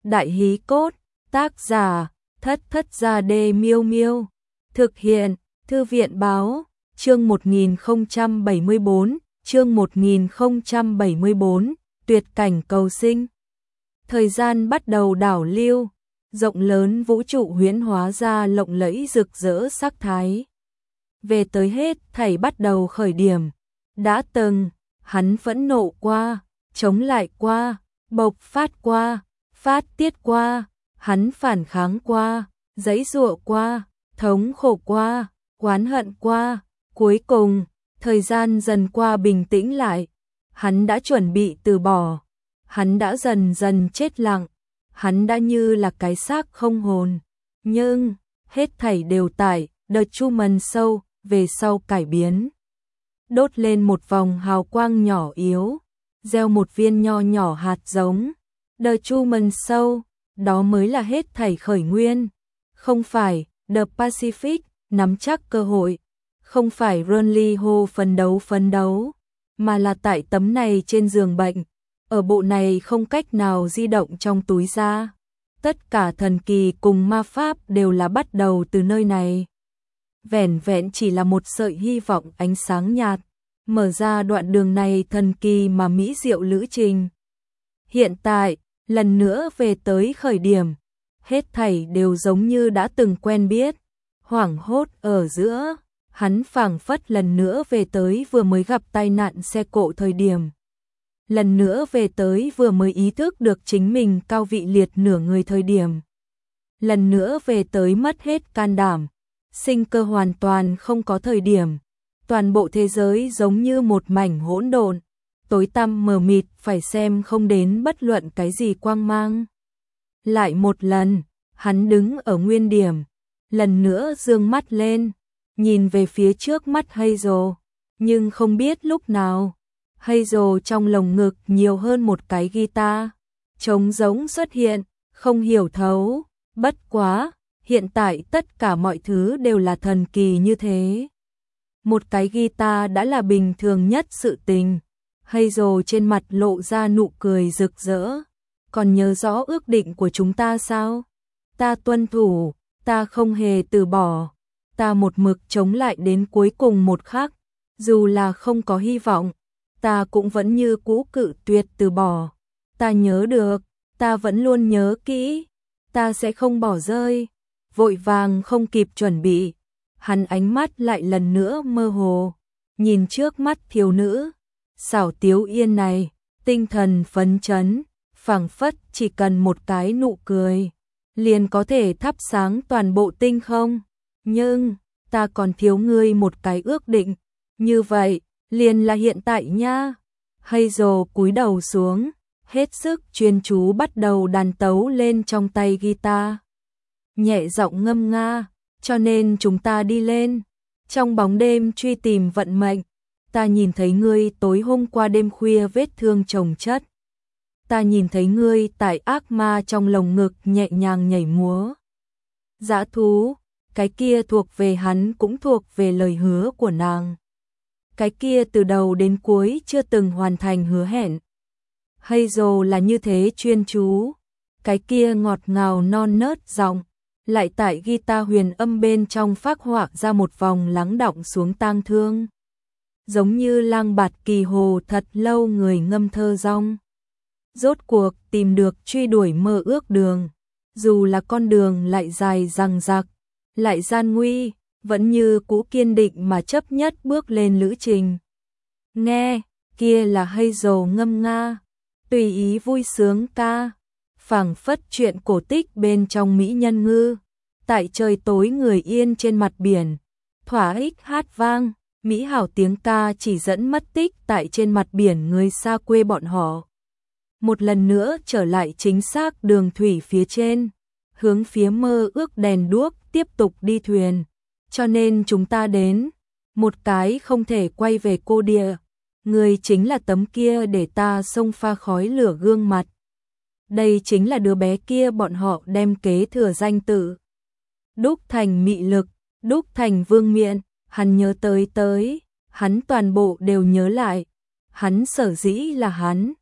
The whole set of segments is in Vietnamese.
Đại hí cốt, tác giả, Thất Thất Gia Đê Miêu Miêu. Thực hiện, Thư viện báo, chương 1074, chương 1074, tuyệt cảnh cầu sinh. Thời gian bắt đầu đảo lưu, rộng lớn vũ trụ huyễn hóa ra lộng lẫy rực rỡ sắc thái. Về tới hết thảy bắt đầu khởi điểm. Đã từng, hắn phẫn nộ qua, chống lại qua, bộc phát qua, phát tiết qua, hắn phản kháng qua, giãy giụa qua, thống khổ qua, oán hận qua, cuối cùng, thời gian dần qua bình tĩnh lại, hắn đã chuẩn bị từ bỏ, hắn đã dần dần chết lặng, hắn đã như là cái xác không hồn, nhưng hết thảy đều tại The Truman Show về sau cải biến. Đốt lên một vòng hào quang nhỏ yếu, gieo một viên nho nhỏ hạt giống. The Truman Show, đó mới là hết thảy khởi nguyên. Không phải The Pacific nắm chắc cơ hội, không phải Ronly Ho phấn đấu, mà là tại tấm này trên giường bệnh, ở bộ này không cách nào di động trong túi da. Tất cả thần kỳ cùng ma pháp đều là bắt đầu từ nơi này. Vẻn vẹn chỉ là một sợi hy vọng ánh sáng nhạt, mở ra đoạn đường này thần kỳ mà mỹ diệu lữ trình. Hiện tại, lần nữa về tới khởi điểm, hết thảy đều giống như đã từng quen biết, hoảng hốt ở giữa, hắn phảng phất lần nữa về tới vừa mới gặp tai nạn xe cộ thời điểm. Lần nữa về tới vừa mới ý thức được chính mình cao vị liệt nửa người thời điểm. Lần nữa về tới mất hết can đảm, sinh cơ hoàn toàn không có thời điểm. Toàn bộ thế giới giống như một mảnh hỗn độn, tối tăm mờ mịt, phải xem không đến bất luận cái gì quang mang. Lại một lần, hắn đứng ở nguyên điểm, lần nữa dương mắt lên, nhìn về phía trước mắt Hazel, nhưng không biết lúc nào, Hazel trong lồng ngực nhiều hơn một cái guitar, trống rỗng xuất hiện, không hiểu thấu, bất quá, hiện tại tất cả mọi thứ đều là thần kỳ như thế. Một cái guitar đã là bình thường nhất sự tình. Hazel trên mặt lộ ra nụ cười rực rỡ. Còn nhớ rõ ước định của chúng ta sao? Ta tuân thủ, ta không hề từ bỏ. Ta một mực chống lại đến cuối cùng một khắc. Dù là không có hy vọng, ta cũng vẫn như cũ cự tuyệt từ bỏ. Ta nhớ được, ta vẫn luôn nhớ kỹ. Ta sẽ không bỏ rơi. Vội vàng không kịp chuẩn bị. Hắn ánh mắt lại lần nữa mơ hồ, nhìn trước mắt thiếu nữ, xảo tiếu yên này, tinh thần phấn chấn, phảng phất chỉ cần một cái nụ cười, liền có thể thắp sáng toàn bộ tinh không. Nhưng, ta còn thiếu ngươi một cái ước định, như vậy, liền là hiện tại nha. Hazel cúi đầu xuống, hết sức chuyên chú bắt đầu đàn tấu lên trong tay guitar. Nhẹ giọng ngâm nga. Cho nên chúng ta đi lên, trong bóng đêm truy tìm vận mệnh. Ta nhìn thấy ngươi tối hôm qua đêm khuya vết thương chồng chất. Ta nhìn thấy ngươi tại ác ma trong lồng ngực nhẹ nhàng nhảy múa. Dã thú, cái kia thuộc về hắn cũng thuộc về lời hứa của nàng. Cái kia từ đầu đến cuối chưa từng hoàn thành hứa hẹn. Hazel là như thế chuyên chú, cái kia ngọt ngào non nớt giọng. Lại tại guitar huyền âm bên trong phác họa ra một vòng lắng đọng xuống tang thương. Giống như lang bạt kỳ hồ thật lâu người ngâm thơ rong. Rốt cuộc tìm được truy đuổi mơ ước đường. Dù là con đường lại dài dằng dặc, lại gian nguy, vẫn như cũ kiên định mà chấp nhất bước lên lữ trình. Nghe, kia là Hazel ngâm nga, tùy ý vui sướng ca. Phảng phất chuyện cổ tích bên trong mỹ nhân ngư, tại trời tối người yên trên mặt biển, thỏa ích hát vang, mỹ hảo tiếng ca chỉ dẫn mất tích tại trên mặt biển người xa quê bọn họ. Một lần nữa trở lại chính xác đường thủy phía trên, hướng phía mơ ước đèn đuốc tiếp tục đi thuyền. Cho nên chúng ta đến, một cái không thể quay về cô địa, người chính là tấm kia để ta xông pha khói lửa gương mặt. Đây chính là đứa bé kia bọn họ đem kế thừa danh tự. Đúc thành mị lực, đúc thành vương miện, hắn nhớ tới, hắn toàn bộ đều nhớ lại. Hắn sở dĩ là hắn,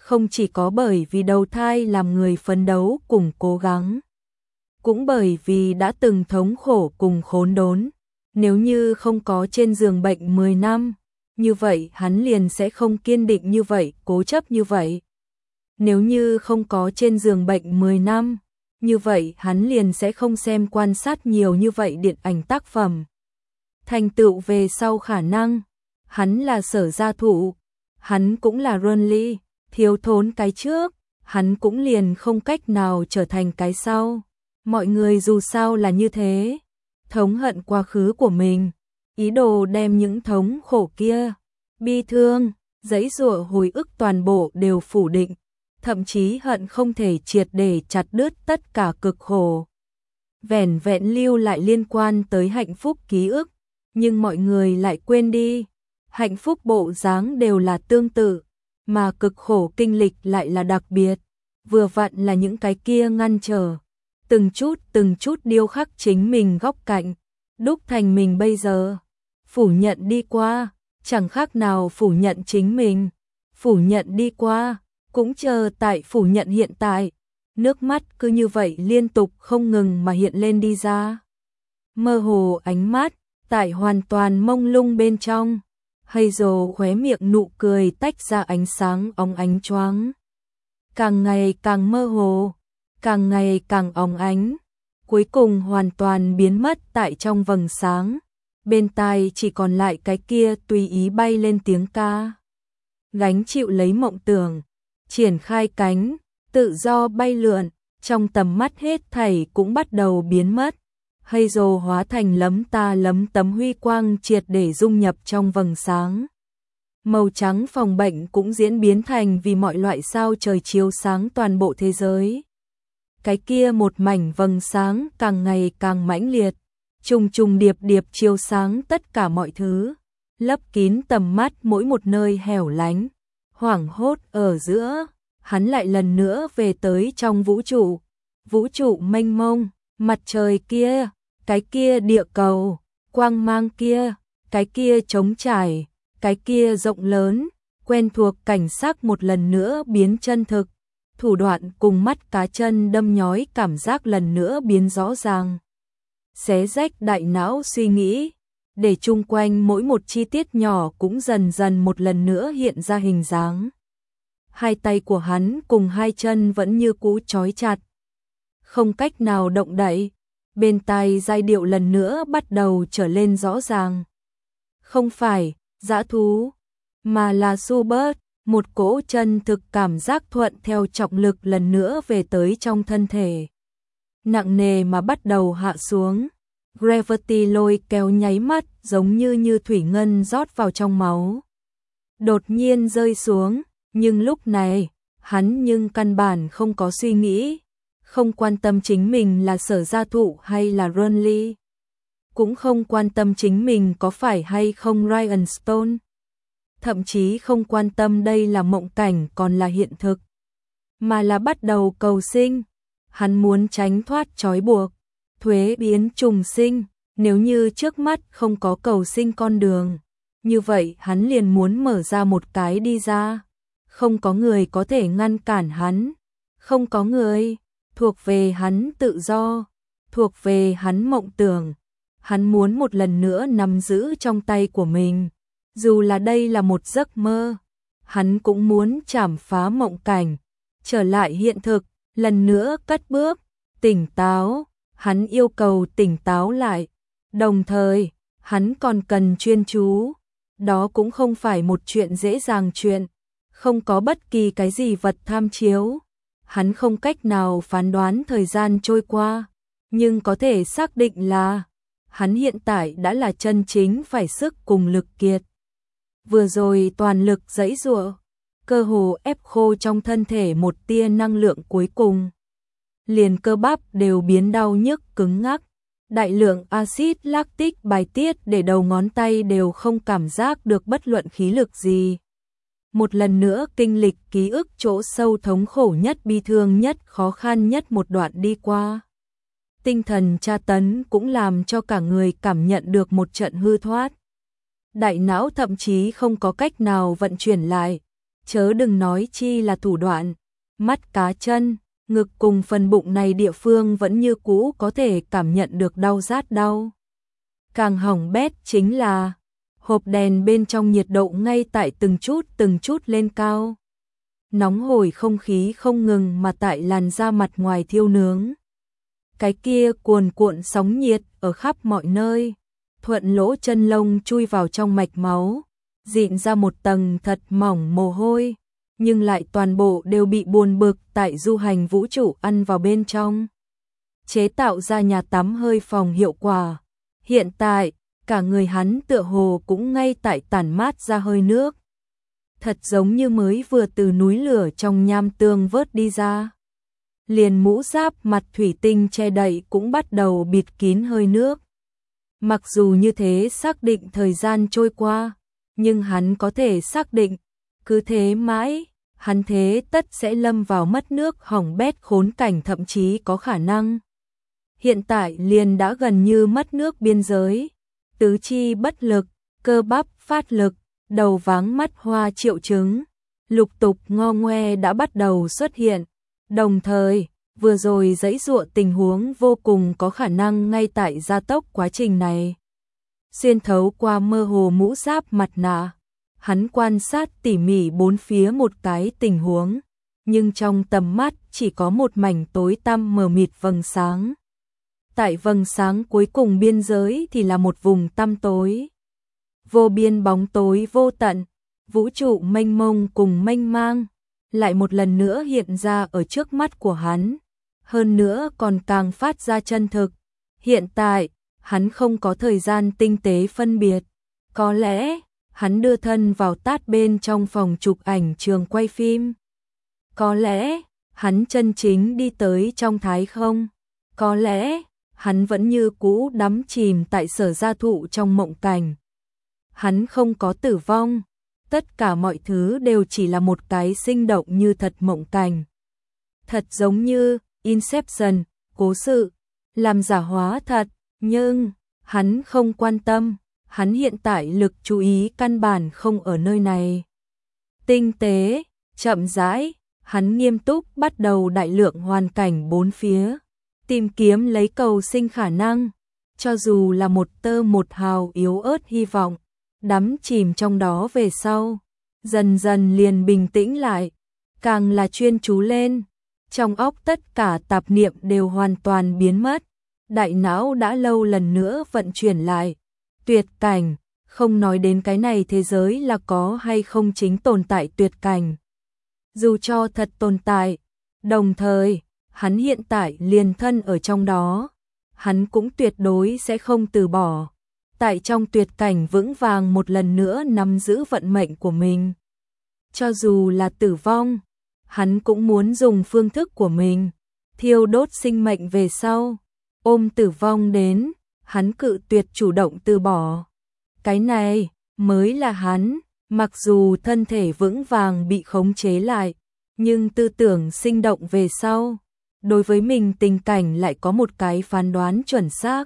không chỉ có bởi vì đầu thai làm người phấn đấu cùng cố gắng, cũng bởi vì đã từng thống khổ cùng khốn đốn. Nếu như không có trên giường bệnh 10 năm, như vậy hắn liền sẽ không kiên định như vậy, cố chấp như vậy. Nếu như không có trên giường bệnh 10 năm, như vậy hắn liền sẽ không xem quan sát nhiều như vậy điện ảnh tác phẩm. Thành tựu về sau khả năng, hắn là Sở Gia Thụ, hắn cũng là Ronly, thiếu thốn cái trước, hắn cũng liền không cách nào trở thành cái sau. Mọi người dù sao là như thế, thống hận quá khứ của mình, ý đồ đem những thống khổ kia, bi thương, giãy giụa hồi ức toàn bộ đều phủ định, thậm chí hận không thể triệt để chặt đứt tất cả cực khổ. Vẻn vẹn lưu lại liên quan tới hạnh phúc ký ức, nhưng mọi người lại quên đi, hạnh phúc bộ dáng đều là tương tự, mà cực khổ kinh lịch lại là đặc biệt, vừa vặn là những cái kia ngăn trở, từng chút điêu khắc chính mình góc cạnh, đúc thành mình bây giờ. Phủ nhận đi qua, chẳng khác nào phủ nhận chính mình, phủ nhận đi qua, cũng chờ tại phủ nhận hiện tại. Nước mắt cứ như vậy liên tục không ngừng mà hiện lên đi ra. Mơ hồ ánh mắt, tại hoàn toàn mông lung bên trong, Hazel khóe miệng nụ cười tách ra ánh sáng óng ánh choáng. Càng ngày càng mơ hồ, càng ngày càng óng ánh, cuối cùng hoàn toàn biến mất tại trong vầng sáng. Bên tai chỉ còn lại cái kia tùy ý bay lên tiếng ca. Gánh chịu lấy mộng tưởng, triển khai cánh, tự do bay lượn, trong tầm mắt hết thảy cũng bắt đầu biến mất. Hazel hóa thành lấm tấm huy quang triệt để dung nhập trong vầng sáng. Màu trắng phòng bệnh cũng diễn biến thành vì mọi loại sao trời chiếu sáng toàn bộ thế giới. Cái kia một mảnh vầng sáng càng ngày càng mãnh liệt, trùng điệp chiếu sáng tất cả mọi thứ, lấp kín tầm mắt mỗi một nơi hẻo lánh. Hoảng hốt ở giữa, hắn lại lần nữa về tới trong vũ trụ mênh mông, mặt trời kia, cái kia địa cầu, quang mang kia, cái kia trống trải, cái kia rộng lớn, quen thuộc cảnh sắc một lần nữa biến chân thực, thủ đoạn cùng mắt cá chân đâm nhói cảm giác lần nữa biến rõ ràng. Xé rách đại não suy nghĩ, để chung quanh mỗi một chi tiết nhỏ cũng dần dần một lần nữa hiện ra hình dáng. Hai tay của hắn cùng hai chân vẫn như cũ trói chặt, không cách nào động đậy. Bên tai giai điệu lần nữa bắt đầu trở lên rõ ràng. Không phải dã thú, mà là Schubert, một cỗ chân thực cảm giác thuận theo trọng lực lần nữa về tới trong thân thể. Nặng nề mà bắt đầu hạ xuống. Gravity lôi kéo nháy mắt giống như thủy ngân rót vào trong máu. Đột nhiên rơi xuống, nhưng lúc này, hắn nhưng căn bản không có suy nghĩ, không quan tâm chính mình là Sở Gia Thụ hay là Ronly, cũng không quan tâm chính mình có phải hay không Ryan Stone, thậm chí không quan tâm đây là mộng cảnh còn là hiện thực, mà là bắt đầu cầu sinh. Hắn muốn tránh thoát trói buộc, thuế biến trùng sinh. Nếu như trước mắt không có cầu sinh con đường, như vậy hắn liền muốn mở ra một cái đi ra. Không có người có thể ngăn cản hắn, không có người, thuộc về hắn tự do, thuộc về hắn mộng tưởng. Hắn muốn một lần nữa nắm giữ trong tay của mình, dù là đây là một giấc mơ, hắn cũng muốn chảm phá mộng cảnh, trở lại hiện thực, lần nữa cất bước, tỉnh táo. Hắn yêu cầu tỉnh táo lại, đồng thời, hắn còn cần chuyên chú. Đó cũng không phải một chuyện dễ dàng chuyện, không có bất kỳ cái gì vật tham chiếu. Hắn không cách nào phán đoán thời gian trôi qua, nhưng có thể xác định là hắn hiện tại đã là chân chính phải sức cùng lực kiệt. Vừa rồi toàn lực giãy giụa, cơ hồ ép khô trong thân thể một tia năng lượng cuối cùng. Liền cơ bắp đều biến đau nhức cứng ngắc, đại lượng axit lactic bài tiết để đầu ngón tay đều không cảm giác được bất luận khí lực gì. Một lần nữa kinh lịch ký ức chỗ sâu thống khổ nhất, bi thương nhất, khó khăn nhất một đoạn đi qua. Tinh thần tra tấn cũng làm cho cả người cảm nhận được một trận hư thoát. Đại não thậm chí không có cách nào vận chuyển lại, chớ đừng nói chi là thủ đoạn. Mắt cá chân, ngực cùng phần bụng này địa phương vẫn như cũ có thể cảm nhận được đau rát đau. Càng hỏng bét chính là hộp đèn bên trong nhiệt độ ngay tại từng chút lên cao. Nóng hổi không khí không ngừng mà tại làn da mặt ngoài thiêu nướng. Cái kia cuồn cuộn sóng nhiệt ở khắp mọi nơi, thuận lỗ chân lông chui vào trong mạch máu, dịn ra một tầng thật mỏng mồ hôi, nhưng lại toàn bộ đều bị buồn bực tại du hành vũ trụ ăn vào bên trong. Chế tạo ra nhà tắm hơi phòng hiệu quả. Hiện tại, cả người hắn tựa hồ cũng ngay tại tản mát ra hơi nước. Thật giống như mới vừa từ núi lửa trong nham tương vớt đi ra. Liền mũ giáp mặt thủy tinh che đậy cũng bắt đầu bịt kín hơi nước. Mặc dù như thế xác định thời gian trôi qua, nhưng hắn có thể xác định, cứ thế mãi, hắn thế tất sẽ lâm vào mất nước hỏng bét khốn cảnh, thậm chí có khả năng. Hiện tại liền đã gần như mất nước biên giới, tứ chi bất lực, cơ bắp phát lực, đầu váng mắt hoa triệu chứng, lục tục ngo ngoe đã bắt đầu xuất hiện. Đồng thời, vừa rồi giãy giụa tình huống vô cùng có khả năng ngay tại gia tốc quá trình này. Xuyên thấu qua mơ hồ mũ giáp mặt nạ, hắn quan sát tỉ mỉ bốn phía một cái tình huống, nhưng trong tầm mắt chỉ có một mảnh tối tăm mờ mịt vầng sáng. Tại vầng sáng cuối cùng biên giới thì là một vùng tăm tối. Vô biên bóng tối vô tận, vũ trụ mênh mông cùng mênh mang, lại một lần nữa hiện ra ở trước mắt của hắn. Hơn nữa còn càng phát ra chân thực. Hiện tại, hắn không có thời gian tinh tế phân biệt. Có lẽ, hắn đưa thân vào tát bên trong phòng chụp ảnh trường quay phim. Có lẽ, hắn chân chính đi tới trong thái không. Có lẽ, hắn vẫn như cũ đắm chìm tại Sở Gia Thụ trong mộng cảnh. Hắn không có tử vong, tất cả mọi thứ đều chỉ là một cái sinh động như thật mộng cảnh. Thật giống như Inception, cố sự, làm giả hóa thật, nhưng hắn không quan tâm, hắn hiện tại lực chú ý căn bản không ở nơi này. Tinh tế, chậm rãi, hắn nghiêm túc bắt đầu đại lượng hoàn cảnh bốn phía, tìm kiếm lấy cầu sinh khả năng, cho dù là một tơ một hào yếu ớt hy vọng, đắm chìm trong đó về sau, dần dần liền bình tĩnh lại, càng là chuyên chú lên, trong óc tất cả tạp niệm đều hoàn toàn biến mất, đại não đã lâu lần nữa vận chuyển lại, tuyệt cảnh, không nói đến cái này thế giới là có hay không chính tồn tại tuyệt cảnh. Dù cho thật tồn tại, đồng thời, hắn hiện tại liền thân ở trong đó, hắn cũng tuyệt đối sẽ không từ bỏ. Tại trong tuyệt cảnh vững vàng một lần nữa nắm giữ vận mệnh của mình. Cho dù là tử vong, hắn cũng muốn dùng phương thức của mình, thiêu đốt sinh mệnh về sau, ôm tử vong đến, hắn cự tuyệt chủ động từ bỏ. Cái này mới là hắn, mặc dù thân thể vững vàng bị khống chế lại, nhưng tư tưởng sinh động về sau, đối với mình tình cảnh lại có một cái phán đoán chuẩn xác.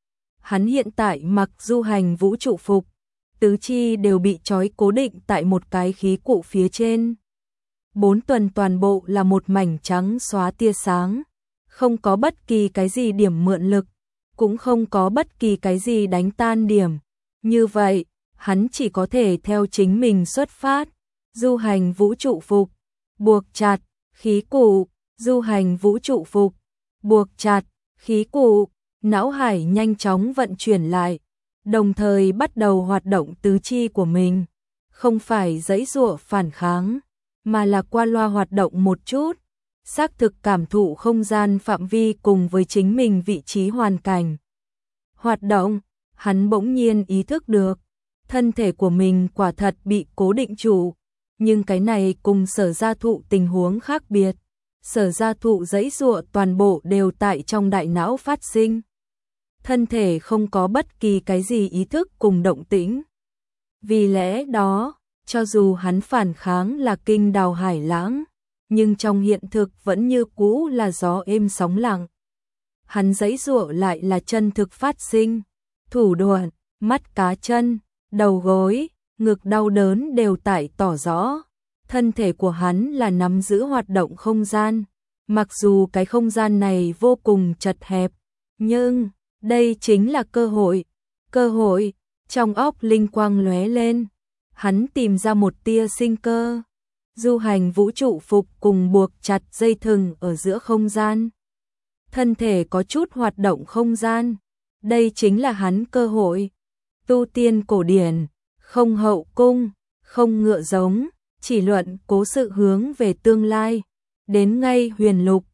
Hắn hiện tại mặc du hành vũ trụ phục, tứ chi đều bị trói cố định tại một cái khí cụ phía trên. 4 tuần toàn bộ là một mảnh trắng xóa tia sáng, không có bất kỳ cái gì điểm mượn lực, cũng không có bất kỳ cái gì đánh tan điểm. Như vậy, hắn chỉ có thể theo chính mình xuất phát, du hành vũ trụ phục, buộc chặt, khí cụ, du hành vũ trụ phục, buộc chặt, khí cụ. Não hải nhanh chóng vận chuyển lại, đồng thời bắt đầu hoạt động tứ chi của mình, không phải giãy giụa phản kháng, mà là qua loa hoạt động một chút, xác thực cảm thụ không gian phạm vi cùng với chính mình vị trí hoàn cảnh. Hoạt động, hắn bỗng nhiên ý thức được, thân thể của mình quả thật bị cố định trụ, nhưng cái này cùng Sở Gia Thụ tình huống khác biệt. Sở Gia Thụ giãy giụa toàn bộ đều tại trong đại não phát sinh. Thân thể không có bất kỳ cái gì ý thức cùng động tĩnh. Vì lẽ đó, cho dù hắn phản kháng là kinh đào hải lãng, nhưng trong hiện thực vẫn như cũ là gió êm sóng lặng. Hắn giãy giụa lại là chân thực phát sinh, thủ đoạn, mắt cá chân, đầu gối, ngực đau đớn đều tại tỏ rõ, thân thể của hắn là nắm giữ hoạt động không gian. Mặc dù cái không gian này vô cùng chật hẹp, nhưng đây chính là cơ hội. Cơ hội, trong óc linh quang lóe lên. Hắn tìm ra một tia sinh cơ. Du hành vũ trụ phục cùng buộc chặt dây thừng ở giữa không gian. Thân thể có chút hoạt động không gian. Đây chính là hắn cơ hội. Tu tiên cổ điển, không hậu cung, không ngựa giống, chỉ luận cố sự hướng về tương lai. Đến ngay huyền lục,